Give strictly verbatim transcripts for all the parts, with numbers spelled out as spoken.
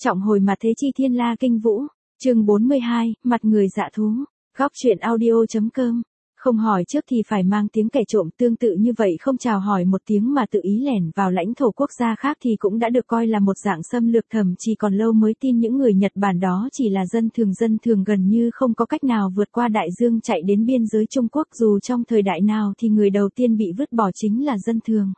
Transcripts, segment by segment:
Trọng hồi mặt thế chi thiên la kinh vũ. Chương bốn mươi hai, mặt người dạ thú. Góc truyện audio.com. Không hỏi trước thì phải mang tiếng kẻ trộm, tương tự như vậy không chào hỏi một tiếng mà tự ý lẻn vào lãnh thổ quốc gia khác thì cũng đã được coi là một dạng xâm lược. Thậm chí còn lâu mới tin những người Nhật Bản đó chỉ là dân thường dân thường gần như không có cách nào vượt qua đại dương chạy đến biên giới Trung Quốc, dù trong thời đại nào thì người đầu tiên bị vứt bỏ chính là dân thường.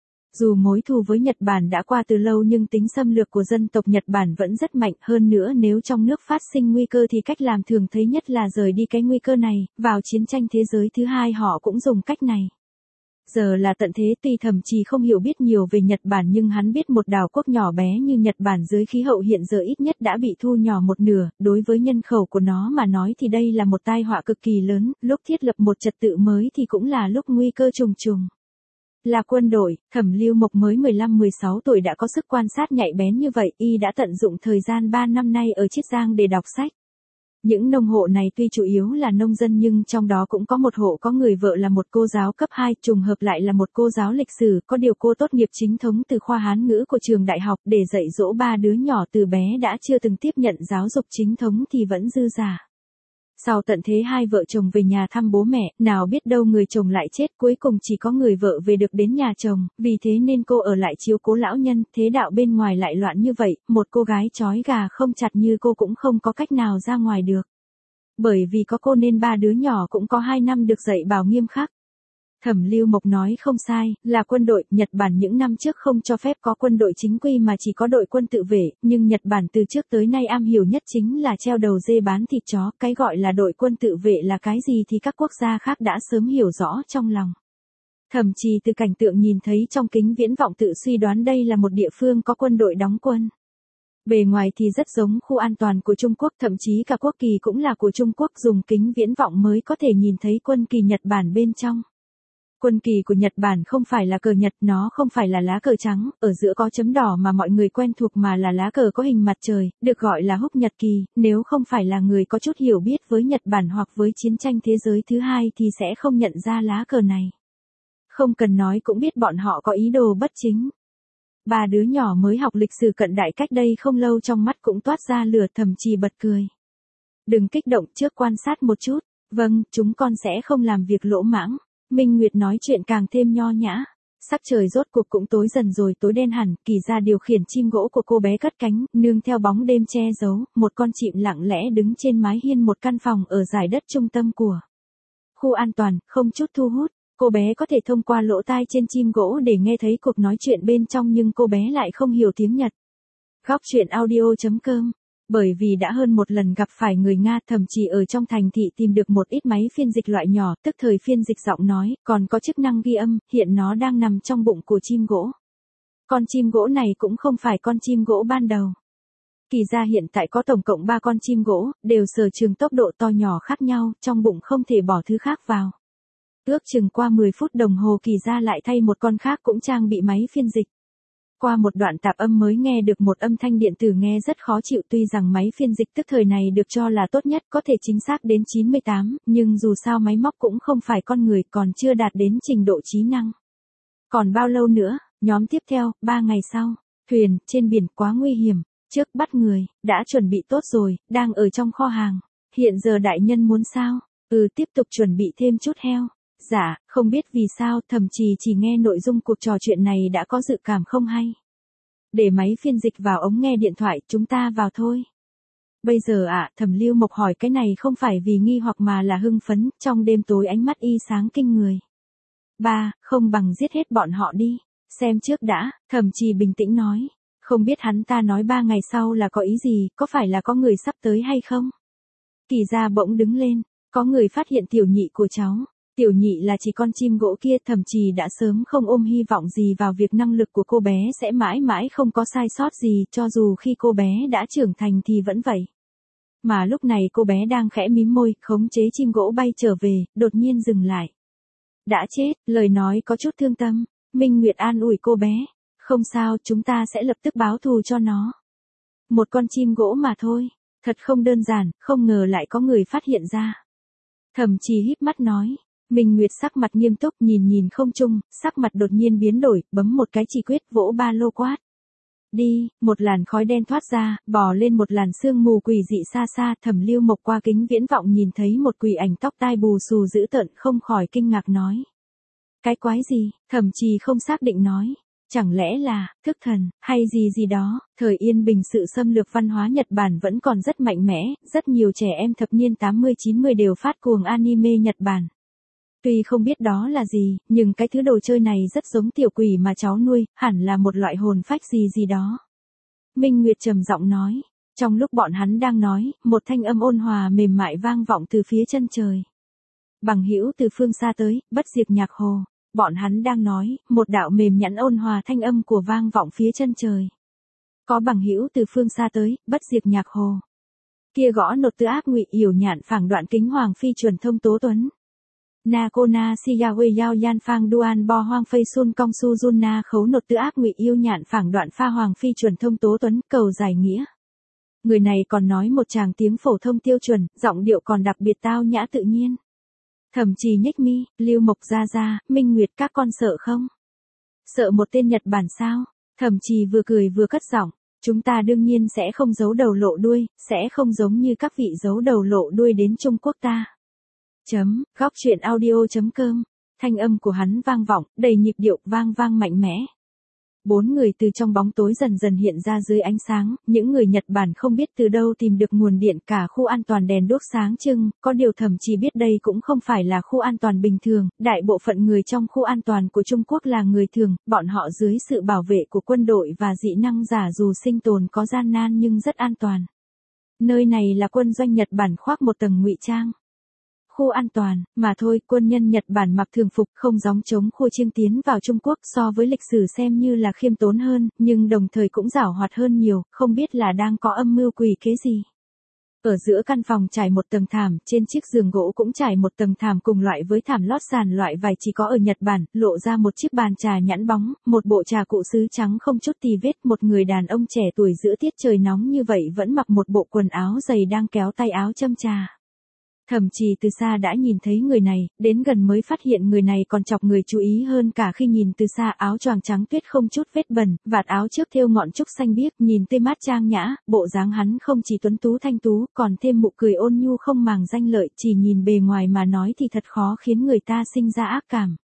Dù mối thù với Nhật Bản đã qua từ lâu nhưng tính xâm lược của dân tộc Nhật Bản vẫn rất mạnh, hơn nữa nếu trong nước phát sinh nguy cơ thì cách làm thường thấy nhất là rời đi cái nguy cơ này. Vào chiến tranh thế giới thứ hai họ cũng dùng cách này. Giờ là tận thế, tuy Thẩm Trì không hiểu biết nhiều về Nhật Bản nhưng hắn biết một đảo quốc nhỏ bé như Nhật Bản dưới khí hậu hiện giờ ít nhất đã bị thu nhỏ một nửa, đối với nhân khẩu của nó mà nói thì đây là một tai họa cực kỳ lớn, lúc thiết lập một trật tự mới thì cũng là lúc nguy cơ trùng trùng. Là quân đội, Thẩm Lưu Mộc mới mười lăm mười sáu tuổi đã có sức quan sát nhạy bén như vậy, y đã tận dụng thời gian ba năm nay ở Chiết Giang để đọc sách. Những nông hộ này tuy chủ yếu là nông dân nhưng trong đó cũng có một hộ có người vợ là một cô giáo cấp hai, trùng hợp lại là một cô giáo lịch sử, có điều cô tốt nghiệp chính thống từ khoa Hán ngữ của trường đại học, để dạy dỗ ba đứa nhỏ từ bé đã chưa từng tiếp nhận giáo dục chính thống thì vẫn dư giả. Sau tận thế hai vợ chồng về nhà thăm bố mẹ, nào biết đâu người chồng lại chết, cuối cùng chỉ có người vợ về được đến nhà chồng, vì thế nên cô ở lại chiếu cố lão nhân. Thế đạo bên ngoài lại loạn như vậy, một cô gái trói gà không chặt như cô cũng không có cách nào ra ngoài được. Bởi vì có cô nên ba đứa nhỏ cũng có hai năm được dạy bảo nghiêm khắc. Thẩm Lưu Mộc nói không sai, là quân đội. Nhật Bản những năm trước không cho phép có quân đội chính quy mà chỉ có đội quân tự vệ, nhưng Nhật Bản từ trước tới nay am hiểu nhất chính là treo đầu dê bán thịt chó. Cái gọi là đội quân tự vệ là cái gì thì các quốc gia khác đã sớm hiểu rõ trong lòng. Thậm chí từ cảnh tượng nhìn thấy trong kính viễn vọng tự suy đoán đây là một địa phương có quân đội đóng quân. Bề ngoài thì rất giống khu an toàn của Trung Quốc, thậm chí cả quốc kỳ cũng là của Trung Quốc, dùng kính viễn vọng mới có thể nhìn thấy quân kỳ Nhật Bản bên trong. Quân kỳ của Nhật Bản không phải là cờ Nhật, nó không phải là lá cờ trắng, ở giữa có chấm đỏ mà mọi người quen thuộc mà là lá cờ có hình mặt trời, được gọi là húc nhật kỳ. Nếu không phải là người có chút hiểu biết với Nhật Bản hoặc với chiến tranh thế giới thứ hai thì sẽ không nhận ra lá cờ này. Không cần nói cũng biết bọn họ có ý đồ bất chính. Ba đứa nhỏ mới học lịch sử cận đại cách đây không lâu trong mắt cũng toát ra lửa. Thẩm Trì bật cười. Đừng kích động, trước quan sát một chút. Vâng, chúng con sẽ không làm việc lỗ mãng. Minh Nguyệt nói chuyện càng thêm nho nhã. Sắc trời rốt cuộc cũng tối dần rồi, tối đen hẳn. Kỳ Gia điều khiển chim gỗ của cô bé cất cánh, nương theo bóng đêm che giấu, một con chim lặng lẽ đứng trên mái hiên một căn phòng ở dải đất trung tâm của khu an toàn, không chút thu hút. Cô bé có thể thông qua lỗ tai trên chim gỗ để nghe thấy cuộc nói chuyện bên trong nhưng cô bé lại không hiểu tiếng Nhật. Góc truyện audio.com. Bởi vì đã hơn một lần gặp phải người Nga, Thẩm Trì ở trong thành thị tìm được một ít máy phiên dịch loại nhỏ, tức thời phiên dịch giọng nói, còn có chức năng ghi âm, hiện nó đang nằm trong bụng của chim gỗ. Con chim gỗ này cũng không phải con chim gỗ ban đầu. Kỳ Gia hiện tại có tổng cộng ba con chim gỗ, đều sở trường tốc độ to nhỏ khác nhau, trong bụng không thể bỏ thứ khác vào. Ước chừng qua mười phút đồng hồ Kỳ Gia lại thay một con khác cũng trang bị máy phiên dịch. Qua một đoạn tạp âm mới nghe được một âm thanh điện tử nghe rất khó chịu, tuy rằng máy phiên dịch tức thời này được cho là tốt nhất, có thể chính xác đến chín mươi tám, nhưng dù sao máy móc cũng không phải con người, còn chưa đạt đến trình độ trí năng. Còn bao lâu nữa? Nhóm tiếp theo, ba ngày sau. Thuyền, trên biển, quá nguy hiểm. Trước bắt người, đã chuẩn bị tốt rồi, đang ở trong kho hàng. Hiện giờ đại nhân muốn sao? Ừ, tiếp tục chuẩn bị thêm chút heo. Dạ, không biết vì sao Thẩm Trì chỉ nghe nội dung cuộc trò chuyện này đã có dự cảm không hay. Để máy phiên dịch vào ống nghe điện thoại, chúng ta vào thôi. Bây giờ ạ, à, Thẩm Lưu Mộc hỏi cái này không phải vì nghi hoặc mà là hưng phấn, trong đêm tối ánh mắt y sáng kinh người. Ba, không bằng giết hết bọn họ đi, xem trước đã, Thẩm Trì bình tĩnh nói. Không biết hắn ta nói ba ngày sau là có ý gì, có phải là có người sắp tới hay không? Kỳ Gia bỗng đứng lên, có người phát hiện tiểu nhị của cháu. Tiểu nhị là chỉ con chim gỗ kia. Thẩm Trì đã sớm không ôm hy vọng gì vào việc năng lực của cô bé sẽ mãi mãi không có sai sót gì, cho dù khi cô bé đã trưởng thành thì vẫn vậy. Mà lúc này cô bé đang khẽ mím môi, khống chế chim gỗ bay trở về, đột nhiên dừng lại. Đã chết, lời nói có chút thương tâm. Minh Nguyệt an ủi cô bé. Không sao, chúng ta sẽ lập tức báo thù cho nó. Một con chim gỗ mà thôi, thật không đơn giản, không ngờ lại có người phát hiện ra. Thẩm Trì híp mắt nói. Minh Nguyệt sắc mặt nghiêm túc nhìn nhìn không trung, sắc mặt đột nhiên biến đổi, bấm một cái chỉ quyết, vỗ ba lô quát. Đi, một làn khói đen thoát ra, bò lên một làn sương mù quỷ dị xa xa, Thẩm Lưu Mộc qua kính viễn vọng nhìn thấy một quỷ ảnh tóc tai bù xù dữ tợn, không khỏi kinh ngạc nói. Cái quái gì? Thẩm Trì không xác định nói. Chẳng lẽ là, thức thần, hay gì gì đó, thời yên bình sự xâm lược văn hóa Nhật Bản vẫn còn rất mạnh mẽ, rất nhiều trẻ em thập niên tám mươi chín mươi đều phát cuồng anime Nhật Bản. Tuy không biết đó là gì, nhưng cái thứ đồ chơi này rất giống tiểu quỷ mà cháu nuôi, hẳn là một loại hồn phách gì gì đó. Minh Nguyệt trầm giọng nói, trong lúc bọn hắn đang nói, một thanh âm ôn hòa mềm mại vang vọng từ phía chân trời. Bằng hữu từ phương xa tới, bất diệt nhạc hồ. Bọn hắn đang nói, một đạo mềm nhẵn ôn hòa thanh âm của vang vọng phía chân trời. Có bằng hữu từ phương xa tới, bất diệt nhạc hồ. Kia gõ nột tư ác ngụy yểu nhạn phảng đoạn kính hoàng phi chuẩn thông tố tuấn. Na cô na si ya wei yao yan phang duan bo hoang phây sun cong su jun na khấu nột tư ác ngụy yêu nhạn phảng đoạn pha hoàng phi chuẩn thông tố tuấn cầu giải nghĩa. Người này còn nói một tràng tiếng phổ thông tiêu chuẩn, giọng điệu còn đặc biệt tao nhã tự nhiên. Thẩm Trì nhếch mi, Lưu Mộc ra ra, Minh Nguyệt các con sợ không? Sợ một tên Nhật Bản sao? Thẩm Trì vừa cười vừa cất giọng, chúng ta đương nhiên sẽ không giấu đầu lộ đuôi, sẽ không giống như các vị giấu đầu lộ đuôi đến Trung Quốc ta. Chấm, góc truyện audio chấm com, thanh âm của hắn vang vọng, đầy nhịp điệu vang vang mạnh mẽ. Bốn người từ trong bóng tối dần dần hiện ra dưới ánh sáng, những người Nhật Bản không biết từ đâu tìm được nguồn điện, cả khu an toàn đèn đuốc sáng trưng, có điều Thẩm Trì biết đây cũng không phải là khu an toàn bình thường, đại bộ phận người trong khu an toàn của Trung Quốc là người thường, bọn họ dưới sự bảo vệ của quân đội và dị năng giả dù sinh tồn có gian nan nhưng rất an toàn. Nơi này là quân doanh Nhật Bản khoác một tầng ngụy trang. Khu an toàn, mà thôi, quân nhân Nhật Bản mặc thường phục không gióng chống khua chiêng tiến vào Trung Quốc so với lịch sử xem như là khiêm tốn hơn, nhưng đồng thời cũng giảo hoạt hơn nhiều, không biết là đang có âm mưu quỷ kế gì. Ở giữa căn phòng trải một tầng thảm, trên chiếc giường gỗ cũng trải một tầng thảm cùng loại với thảm lót sàn loại vải chỉ có ở Nhật Bản, lộ ra một chiếc bàn trà nhẵn bóng, một bộ trà cụ sứ trắng không chút tì vết, một người đàn ông trẻ tuổi giữa tiết trời nóng như vậy vẫn mặc một bộ quần áo dày đang kéo tay áo châm trà. Thẩm Trì từ xa đã nhìn thấy người này, đến gần mới phát hiện người này còn chọc người chú ý hơn cả khi nhìn từ xa, áo choàng trắng tuyết không chút vết bẩn, vạt áo trước thêu ngọn trúc xanh biếc, nhìn tươi mát trang nhã, bộ dáng hắn không chỉ tuấn tú thanh tú, còn thêm nụ cười ôn nhu không màng danh lợi, chỉ nhìn bề ngoài mà nói thì thật khó khiến người ta sinh ra ác cảm.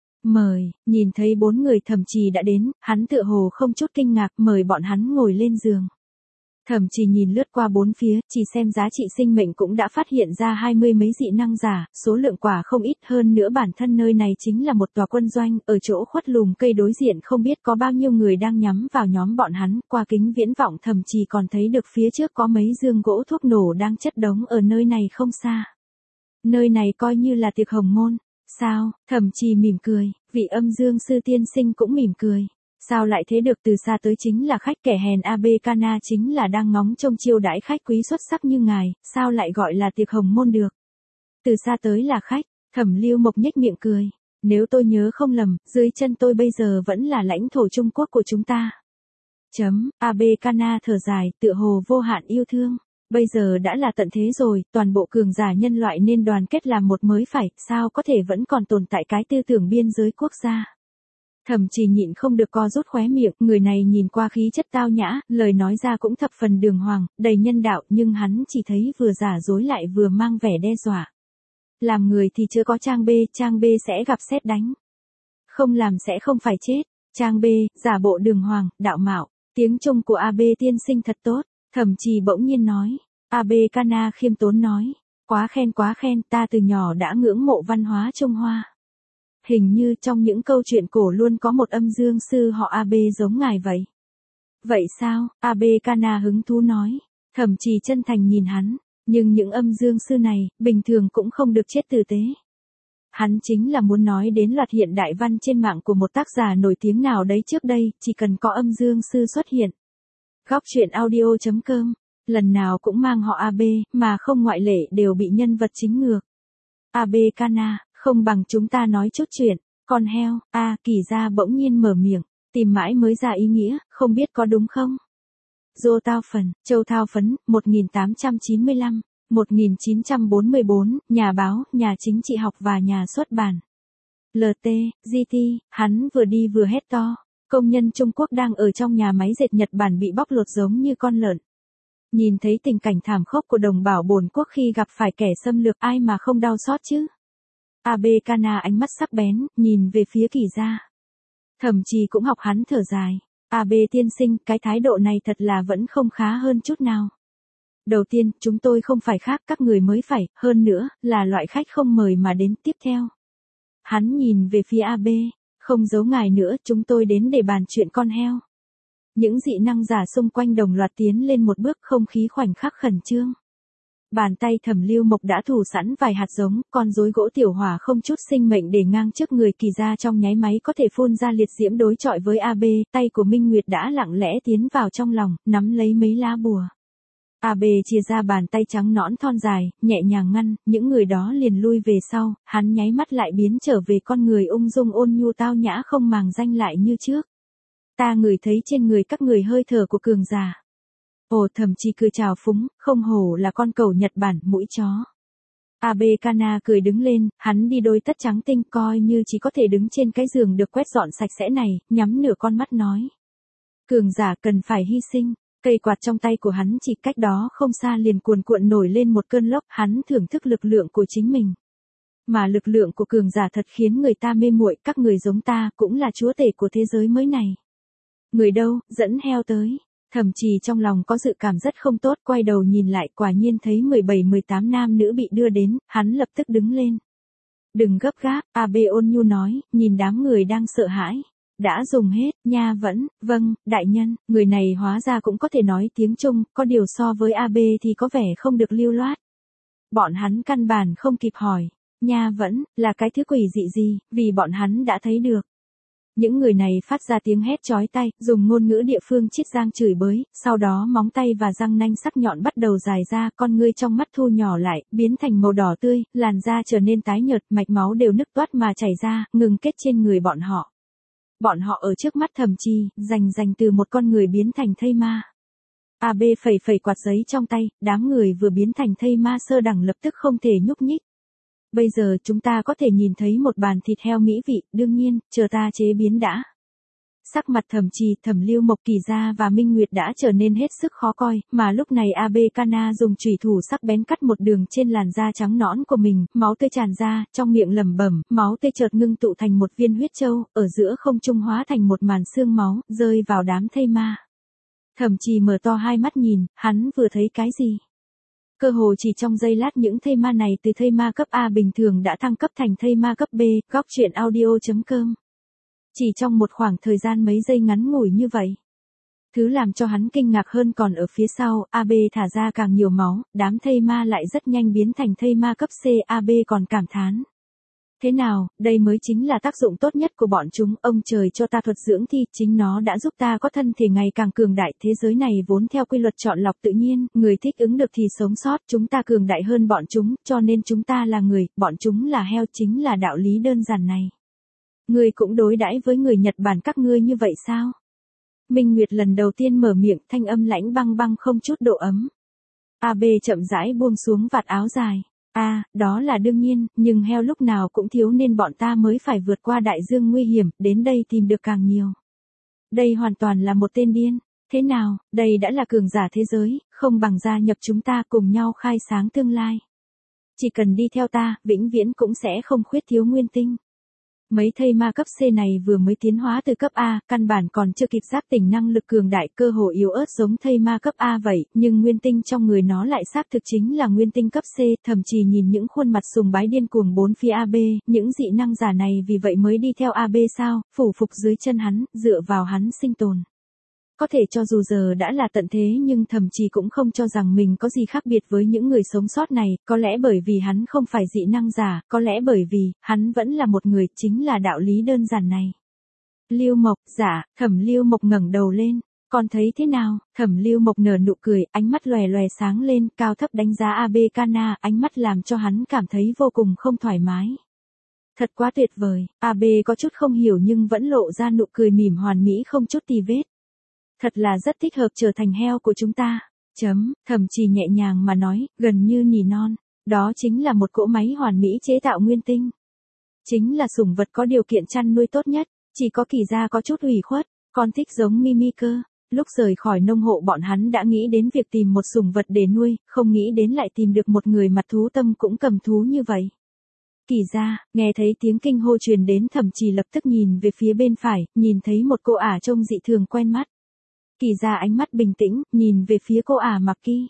Mời, nhìn thấy bốn người Thẩm Trì đã đến, hắn tựa hồ không chút kinh ngạc, mời bọn hắn ngồi lên giường. Thẩm Trì nhìn lướt qua bốn phía, chỉ xem giá trị sinh mệnh cũng đã phát hiện ra hai mươi mấy dị năng giả, số lượng quả không ít hơn nữa, bản thân nơi này chính là một tòa quân doanh, ở chỗ khuất lùm cây đối diện không biết có bao nhiêu người đang nhắm vào nhóm bọn hắn, qua kính viễn vọng Thẩm Trì còn thấy được phía trước có mấy dương gỗ thuốc nổ đang chất đống ở nơi này không xa. Nơi này coi như là tiệc hồng môn, sao? Thẩm Trì mỉm cười, vị Âm Dương sư tiên sinh cũng mỉm cười. Sao lại thế được, từ xa tới chính là khách kẻ hèn Abekana chính là đang ngóng trông chiêu đãi khách quý xuất sắc như ngài, sao lại gọi là tiệc hồng môn được? Từ xa tới là khách, Thẩm Lưu Mộc nhếch miệng cười. Nếu tôi nhớ không lầm, dưới chân tôi bây giờ vẫn là lãnh thổ Trung Quốc của chúng ta. Chấm, Abekana thở dài, tựa hồ vô hạn yêu thương. Bây giờ đã là tận thế rồi, toàn bộ cường giả nhân loại nên đoàn kết làm một mới phải, sao có thể vẫn còn tồn tại cái tư tưởng biên giới quốc gia. Thẩm Trì nhịn không được co rút khóe miệng, người này nhìn qua khí chất tao nhã, lời nói ra cũng thập phần đường hoàng, đầy nhân đạo, nhưng hắn chỉ thấy vừa giả dối lại vừa mang vẻ đe dọa. Làm người thì chưa có trang B, trang B sẽ gặp sét đánh. Không làm sẽ không phải chết. Trang B, giả bộ đường hoàng, đạo mạo, tiếng Trung của a bê tiên sinh thật tốt. Thẩm Trì bỗng nhiên nói. Abekana khiêm tốn nói. Quá khen quá khen, ta từ nhỏ đã ngưỡng mộ văn hóa Trung Hoa. Hình như trong những câu chuyện cổ luôn có một âm dương sư họ a bê giống ngài vậy. Vậy sao? Abekana hứng thú nói. Thẩm Trì chân thành nhìn hắn, nhưng những âm dương sư này, bình thường cũng không được chết tử tế. Hắn chính là muốn nói đến loạt hiện đại văn trên mạng của một tác giả nổi tiếng nào đấy trước đây, chỉ cần có âm dương sư xuất hiện. Góc truyện audio chấm com, lần nào cũng mang họ a bê, mà không ngoại lệ đều bị nhân vật chính ngược. Abekana, không bằng chúng ta nói chút chuyện, con heo, a à, Kỳ Gia bỗng nhiên mở miệng, tìm mãi mới ra ý nghĩa, không biết có đúng không? Dô Tao Phần, Châu Thao Phấn, một nghìn tám trăm chín mươi lăm, một nghìn chín trăm bốn mươi bốn, nhà báo, nhà chính trị học và nhà xuất bản. lờ tê, giê tê, hắn vừa đi vừa hét to. Công nhân Trung Quốc đang ở trong nhà máy dệt Nhật Bản bị bóc lột giống như con lợn. Nhìn thấy tình cảnh thảm khốc của đồng bào bổn quốc khi gặp phải kẻ xâm lược, ai mà không đau xót chứ. Abe Kana ánh mắt sắc bén, nhìn về phía Kỳ gia. Thẩm Trì cũng học hắn thở dài. Abe tiên sinh, cái thái độ này thật là vẫn không khá hơn chút nào. Đầu tiên, chúng tôi không phải khác, các người mới phải, hơn nữa, là loại khách không mời mà đến. Tiếp theo. Hắn nhìn về phía Abe, không giấu ngài nữa, chúng tôi đến để bàn chuyện con heo. Những dị năng giả xung quanh đồng loạt tiến lên một bước, không khí khoảnh khắc khẩn trương. Bàn tay Thẩm Lưu Mộc đã thủ sẵn vài hạt giống, con rối gỗ tiểu hỏa không chút sinh mệnh để ngang trước người Kỳ gia trong nháy máy có thể phun ra liệt diễm đối chọi với Abe, tay của Minh Nguyệt đã lặng lẽ tiến vào trong lòng, nắm lấy mấy lá bùa. Abe chia ra bàn tay trắng nõn thon dài, nhẹ nhàng ngăn, những người đó liền lui về sau, hắn nháy mắt lại biến trở về con người ung dung ôn nhu tao nhã không màng danh lại như trước. Ta ngửi thấy trên người các người hơi thở của cường giả. Ồ, Thẩm Trì cười chào phúng, không hổ là con cẩu Nhật Bản, mũi chó. Abe Kana cười đứng lên, hắn đi đôi tất trắng tinh coi như chỉ có thể đứng trên cái giường được quét dọn sạch sẽ này, nhắm nửa con mắt nói. Cường giả cần phải hy sinh, cây quạt trong tay của hắn chỉ cách đó không xa liền cuồn cuộn nổi lên một cơn lốc, hắn thưởng thức lực lượng của chính mình. Mà lực lượng của cường giả thật khiến người ta mê muội, các người giống ta cũng là chúa tể của thế giới mới này. Người đâu, dẫn heo tới. Thẩm Trì trong lòng có dự cảm rất không tốt, quay đầu nhìn lại quả nhiên thấy mười bảy mười tám nam nữ bị đưa đến, hắn lập tức đứng lên. Đừng gấp gáp, Abe ôn nhu nói, nhìn đám người đang sợ hãi. Đã dùng hết, nha vẫn, vâng, đại nhân, người này hóa ra cũng có thể nói tiếng Trung, có điều so với Abe thì có vẻ không được lưu loát. Bọn hắn căn bản không kịp hỏi, nha vẫn, là cái thứ quỷ dị gì, vì bọn hắn đã thấy được. Những người này phát ra tiếng hét chói tai, dùng ngôn ngữ địa phương chiết giang chửi bới, sau đó móng tay và răng nanh sắc nhọn bắt đầu dài ra, con ngươi trong mắt thu nhỏ lại, biến thành màu đỏ tươi, làn da trở nên tái nhợt, mạch máu đều nứt toát mà chảy ra, ngừng kết trên người bọn họ. Bọn họ ở trước mắt Thẩm Trì, rành rành từ một con người biến thành thây ma. Abe phẩy phẩy quạt giấy trong tay, đám người vừa biến thành thây ma sơ đẳng lập tức không thể nhúc nhích. Bây giờ chúng ta có thể nhìn thấy một bàn thịt heo mỹ vị, đương nhiên, chờ ta chế biến đã. Sắc mặt Thẩm Trì, Thẩm Lưu Mộc, Kỳ gia và Minh Nguyệt đã trở nên hết sức khó coi, mà lúc này Abe Kana dùng chủy thủ sắc bén cắt một đường trên làn da trắng nõn của mình, máu tươi tràn ra, trong miệng lẩm bẩm, máu tươi chợt ngưng tụ thành một viên huyết châu, ở giữa không trung hóa thành một màn xương máu, rơi vào đám thây ma. Thẩm Trì mở to hai mắt nhìn, hắn vừa thấy cái gì? Cơ hồ chỉ trong giây lát những thây ma này từ thây ma cấp A bình thường đã thăng cấp thành thây ma cấp B, góc truyện audio chấm com. Chỉ trong một khoảng thời gian mấy giây ngắn ngủi như vậy. Thứ làm cho hắn kinh ngạc hơn còn ở phía sau, Abe thả ra càng nhiều máu, đám thây ma lại rất nhanh biến thành thây ma cấp C, Abe còn cảm thán. Thế nào, đây mới chính là tác dụng tốt nhất của bọn chúng, ông trời cho ta thuật dưỡng thi, chính nó đã giúp ta có thân thể ngày càng cường đại, thế giới này vốn theo quy luật chọn lọc tự nhiên, người thích ứng được thì sống sót, chúng ta cường đại hơn bọn chúng, cho nên chúng ta là người, bọn chúng là heo, chính là đạo lý đơn giản này. Ngươi cũng đối đãi với người Nhật Bản các ngươi như vậy sao? Minh Nguyệt lần đầu tiên mở miệng, thanh âm lãnh băng băng không chút độ ấm. Abe chậm rãi buông xuống vạt áo dài. À, đó là đương nhiên, nhưng heo lúc nào cũng thiếu nên bọn ta mới phải vượt qua đại dương nguy hiểm, đến đây tìm được càng nhiều. Đây hoàn toàn là một tên điên. Thế nào, đây đã là cường giả thế giới, không bằng gia nhập chúng ta cùng nhau khai sáng tương lai. Chỉ cần đi theo ta, vĩnh viễn cũng sẽ không khuyết thiếu nguyên tinh. Mấy thây ma cấp C này vừa mới tiến hóa từ cấp A, căn bản còn chưa kịp giác tỉnh năng lực cường đại, cơ hồ yếu ớt giống thây ma cấp A vậy, nhưng nguyên tinh trong người nó lại xác thực chính là nguyên tinh cấp C, thậm chí nhìn những khuôn mặt sùng bái điên cuồng bốn phía A B, những dị năng giả này vì vậy mới đi theo A B sao, phủ phục dưới chân hắn, dựa vào hắn sinh tồn. Có thể cho dù giờ đã là tận thế nhưng thậm chí cũng không cho rằng mình có gì khác biệt với những người sống sót này, có lẽ bởi vì hắn không phải dị năng giả, có lẽ bởi vì, hắn vẫn là một người, chính là đạo lý đơn giản này. Lưu Mộc, dạ, Thẩm Lưu Mộc ngẩng đầu lên, con thấy thế nào? Thẩm Lưu Mộc nở nụ cười, ánh mắt lòe lòe sáng lên, cao thấp đánh giá Abe Kana, ánh mắt làm cho hắn cảm thấy vô cùng không thoải mái. Thật quá tuyệt vời, Abe có chút không hiểu nhưng vẫn lộ ra nụ cười mỉm hoàn mỹ không chút tì vết. Thật là rất thích hợp trở thành heo của chúng ta. Chấm, Thẩm Trì nhẹ nhàng mà nói, gần như nỉ non. Đó chính là một cỗ máy hoàn mỹ chế tạo nguyên tinh. Chính là sủng vật có điều kiện chăn nuôi tốt nhất, chỉ có Kỳ gia có chút ủy khuất. Con thích giống Mimi cơ. Lúc rời khỏi nông hộ bọn hắn đã nghĩ đến việc tìm một sủng vật để nuôi, không nghĩ đến lại tìm được một người mặt thú tâm cũng cầm thú như vậy. Kỳ ra, nghe thấy tiếng kinh hô truyền đến Thẩm Trì lập tức nhìn về phía bên phải, nhìn thấy một cô ả trông dị thường quen mắt. Kỳ ra ánh mắt bình tĩnh, nhìn về phía cô ả mặc kỳ.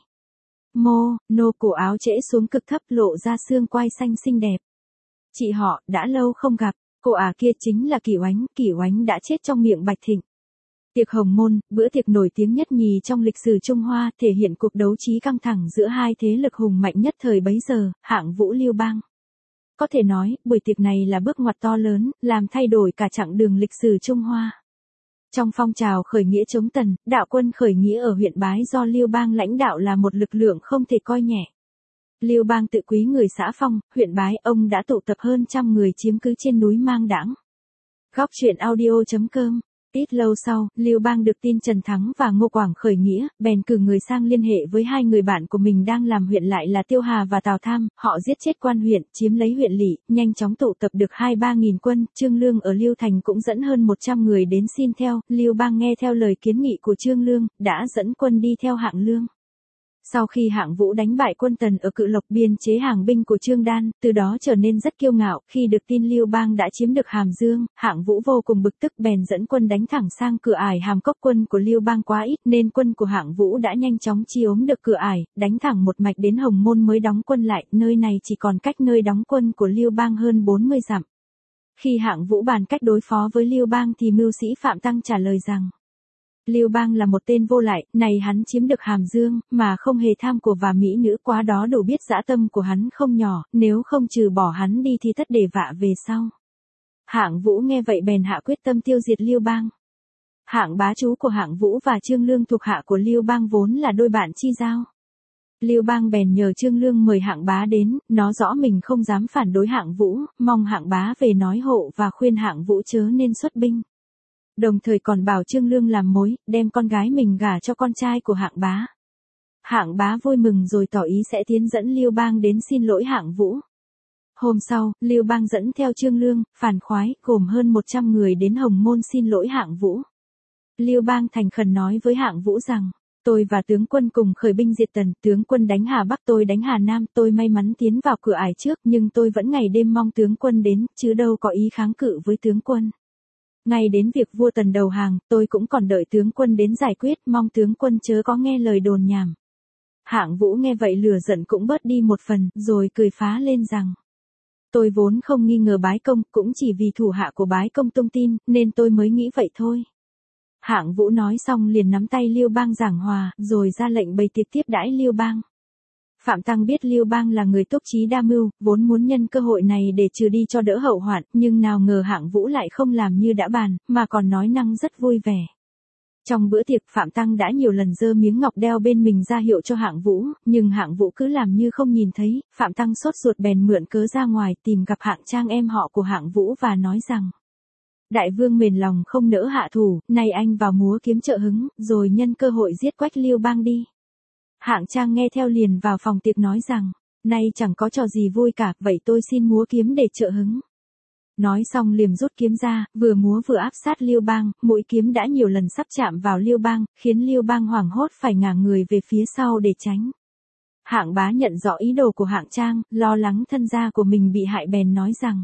Mô, nô cổ áo trễ xuống cực thấp lộ ra xương quai xanh xinh đẹp. Chị họ, đã lâu không gặp, cô ả kia chính là Kỷ Oánh, Kỷ Oánh đã chết trong miệng Bạch Thịnh. Tiệc hồng môn, bữa tiệc nổi tiếng nhất nhì trong lịch sử Trung Hoa, thể hiện cuộc đấu trí căng thẳng giữa hai thế lực hùng mạnh nhất thời bấy giờ, Hạng Vũ Lưu Bang. Có thể nói, buổi tiệc này là bước ngoặt to lớn, làm thay đổi cả chặng đường lịch sử Trung Hoa. Trong phong trào khởi nghĩa chống Tần, đạo quân khởi nghĩa ở huyện Bái do Lưu Bang lãnh đạo là một lực lượng không thể coi nhẹ. Lưu Bang tự quý người xã Phong, huyện Bái, ông đã tụ tập hơn trăm người chiếm cứ trên núi Mang Đãng. Góc truyện audio chấm com. Ít lâu sau, Lưu Bang được tin Trần Thắng và Ngô Quảng khởi nghĩa, bèn cử người sang liên hệ với hai người bạn của mình đang làm huyện lại là Tiêu Hà và Tào Tham, họ giết chết quan huyện, chiếm lấy huyện lỵ, nhanh chóng tụ tập được hai ba nghìn quân, Trương Lương ở Lưu Thành cũng dẫn hơn một trăm người đến xin theo, Lưu Bang nghe theo lời kiến nghị của Trương Lương, đã dẫn quân đi theo Hạng Lương. Sau khi Hạng Vũ đánh bại quân Tần ở Cự Lộc biên chế hàng binh của Trương Đan, từ đó trở nên rất kiêu ngạo, khi được tin Lưu Bang đã chiếm được Hàm Dương, Hạng Vũ vô cùng bực tức bèn dẫn quân đánh thẳng sang Cửa Ải Hàm Cốc. Quân của Lưu Bang quá ít nên quân của Hạng Vũ đã nhanh chóng chi ốm được Cửa Ải, đánh thẳng một mạch đến Hồng Môn mới đóng quân lại, nơi này chỉ còn cách nơi đóng quân của Lưu Bang hơn bốn mươi dặm. Khi Hạng Vũ bàn cách đối phó với Lưu Bang thì mưu sĩ Phạm Tăng trả lời rằng: Lưu Bang là một tên vô lại, này hắn chiếm được Hàm Dương, mà không hề tham của và mỹ nữ, quá đó đủ biết dã tâm của hắn không nhỏ, nếu không trừ bỏ hắn đi thì tất để vạ về sau. Hạng Vũ nghe vậy bèn hạ quyết tâm tiêu diệt Lưu Bang. Hạng bá chú của Hạng Vũ và Trương Lương thuộc hạ của Lưu Bang vốn là đôi bạn chi giao. Lưu Bang bèn nhờ Trương Lương mời Hạng bá đến, nói rõ mình không dám phản đối Hạng Vũ, mong Hạng bá về nói hộ và khuyên Hạng Vũ chớ nên xuất binh. Đồng thời còn bảo Trương Lương làm mối, đem con gái mình gả cho con trai của Hạng bá. Hạng bá vui mừng rồi tỏ ý sẽ tiến dẫn Lưu Bang đến xin lỗi Hạng Vũ. Hôm sau, Lưu Bang dẫn theo Trương Lương, Phàn Khoái, gồm hơn một trăm người đến Hồng Môn xin lỗi Hạng Vũ. Lưu Bang thành khẩn nói với Hạng Vũ rằng: Tôi và tướng quân cùng khởi binh diệt Tần, tướng quân đánh Hà Bắc, tôi đánh Hà Nam, tôi may mắn tiến vào Cửa Ải trước, nhưng tôi vẫn ngày đêm mong tướng quân đến, chứ đâu có ý kháng cự với tướng quân. Ngay đến việc vua Tần đầu hàng, tôi cũng còn đợi tướng quân đến giải quyết, mong tướng quân chớ có nghe lời đồn nhảm. Hạng Vũ nghe vậy lửa giận cũng bớt đi một phần, rồi cười phá lên rằng: Tôi vốn không nghi ngờ Bái Công, cũng chỉ vì thủ hạ của Bái Công tung tin, nên tôi mới nghĩ vậy thôi. Hạng Vũ nói xong liền nắm tay Lưu Bang giảng hòa, rồi ra lệnh bày tiệc tiếp đãi Lưu Bang. Phạm Tăng biết Lưu Bang là người túc trí đa mưu, vốn muốn nhân cơ hội này để trừ đi cho đỡ hậu hoạn, nhưng nào ngờ Hạng Vũ lại không làm như đã bàn, mà còn nói năng rất vui vẻ. Trong bữa tiệc Phạm Tăng đã nhiều lần giơ miếng ngọc đeo bên mình ra hiệu cho Hạng Vũ, nhưng Hạng Vũ cứ làm như không nhìn thấy, Phạm Tăng sốt ruột bèn mượn cớ ra ngoài tìm gặp Hạng Trang em họ của Hạng Vũ và nói rằng: Đại vương mềm lòng không nỡ hạ thủ, nay anh vào múa kiếm trợ hứng, rồi nhân cơ hội giết quách Lưu Bang đi. Hạng Trang nghe theo liền vào phòng tiệc nói rằng: Nay chẳng có trò gì vui cả, vậy tôi xin múa kiếm để trợ hứng. Nói xong liềm rút kiếm ra, vừa múa vừa áp sát Lưu Bang, mũi kiếm đã nhiều lần sắp chạm vào Lưu Bang, khiến Lưu Bang hoảng hốt phải ngả người về phía sau để tránh. Hạng bá nhận rõ ý đồ của Hạng Trang, lo lắng thân gia của mình bị hại bèn nói rằng: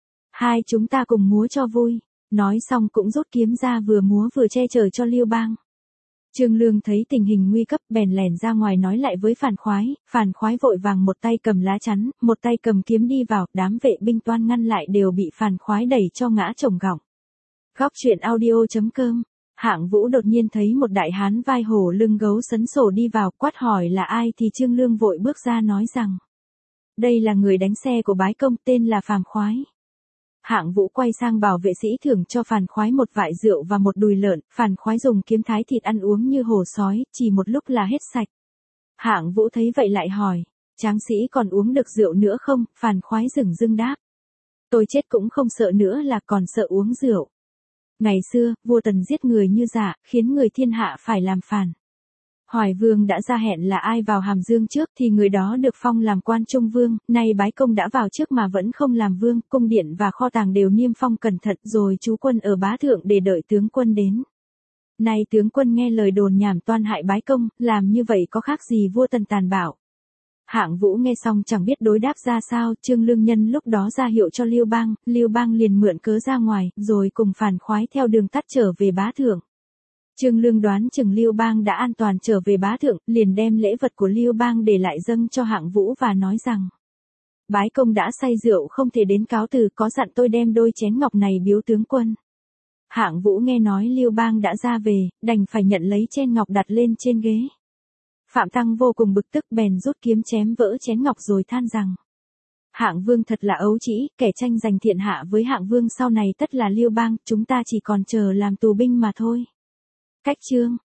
Hai chúng ta cùng múa cho vui. Nói xong cũng rút kiếm ra vừa múa vừa che chở cho Lưu Bang. Trương Lương thấy tình hình nguy cấp bèn lẻn ra ngoài nói lại với Phàn Khoái, Phàn Khoái vội vàng một tay cầm lá chắn, một tay cầm kiếm đi vào, đám vệ binh toan ngăn lại đều bị Phàn Khoái đẩy cho ngã chồng gọng. Góc truyện audio chấm com. Hạng Vũ đột nhiên thấy một đại hán vai hổ lưng gấu sấn sổ đi vào, quát hỏi là ai thì Trương Lương vội bước ra nói rằng: Đây là người đánh xe của Bái Công, tên là Phàn Khoái. Hạng Vũ quay sang bảo vệ sĩ thưởng cho Phàn Khoái một vại rượu và một đùi lợn, Phàn Khoái dùng kiếm thái thịt ăn uống như hổ sói, chỉ một lúc là hết sạch. Hạng Vũ thấy vậy lại hỏi: Tráng sĩ còn uống được rượu nữa không? Phàn Khoái dửng dưng đáp: Tôi chết cũng không sợ nữa là còn sợ uống rượu. Ngày xưa, vua Tần giết người như dạ, khiến người thiên hạ phải làm phản. Hoài Vương đã ra hẹn là ai vào Hàm Dương trước thì người đó được phong làm quan trung vương, nay Bái Công đã vào trước mà vẫn không làm vương, cung điện và kho tàng đều niêm phong cẩn thận rồi trú quân ở Bá Thượng để đợi tướng quân đến. Nay tướng quân nghe lời đồn nhảm toan hại bái công, làm như vậy có khác gì vua Tần tàn bạo. Hạng Vũ nghe xong chẳng biết đối đáp ra sao, Trương Lương nhân lúc đó ra hiệu cho Liêu Bang, Liêu Bang liền mượn cớ ra ngoài, rồi cùng phản khoái theo đường tắt trở về bá thượng. Trương Lương đoán chừng Liêu Bang đã an toàn trở về bá thượng, liền đem lễ vật của Liêu Bang để lại dâng cho Hạng Vũ và nói rằng: Bái công đã say rượu không thể đến cáo từ, có dặn tôi đem đôi chén ngọc này biếu tướng quân. Hạng Vũ nghe nói Liêu Bang đã ra về, đành phải nhận lấy chén ngọc đặt lên trên ghế. Phạm Tăng vô cùng bực tức bèn rút kiếm chém vỡ chén ngọc rồi than rằng: Hạng Vương thật là ấu trĩ, kẻ tranh giành thiện hạ với Hạng Vương sau này tất là Liêu Bang, chúng ta chỉ còn chờ làm tù binh mà thôi. Cách chương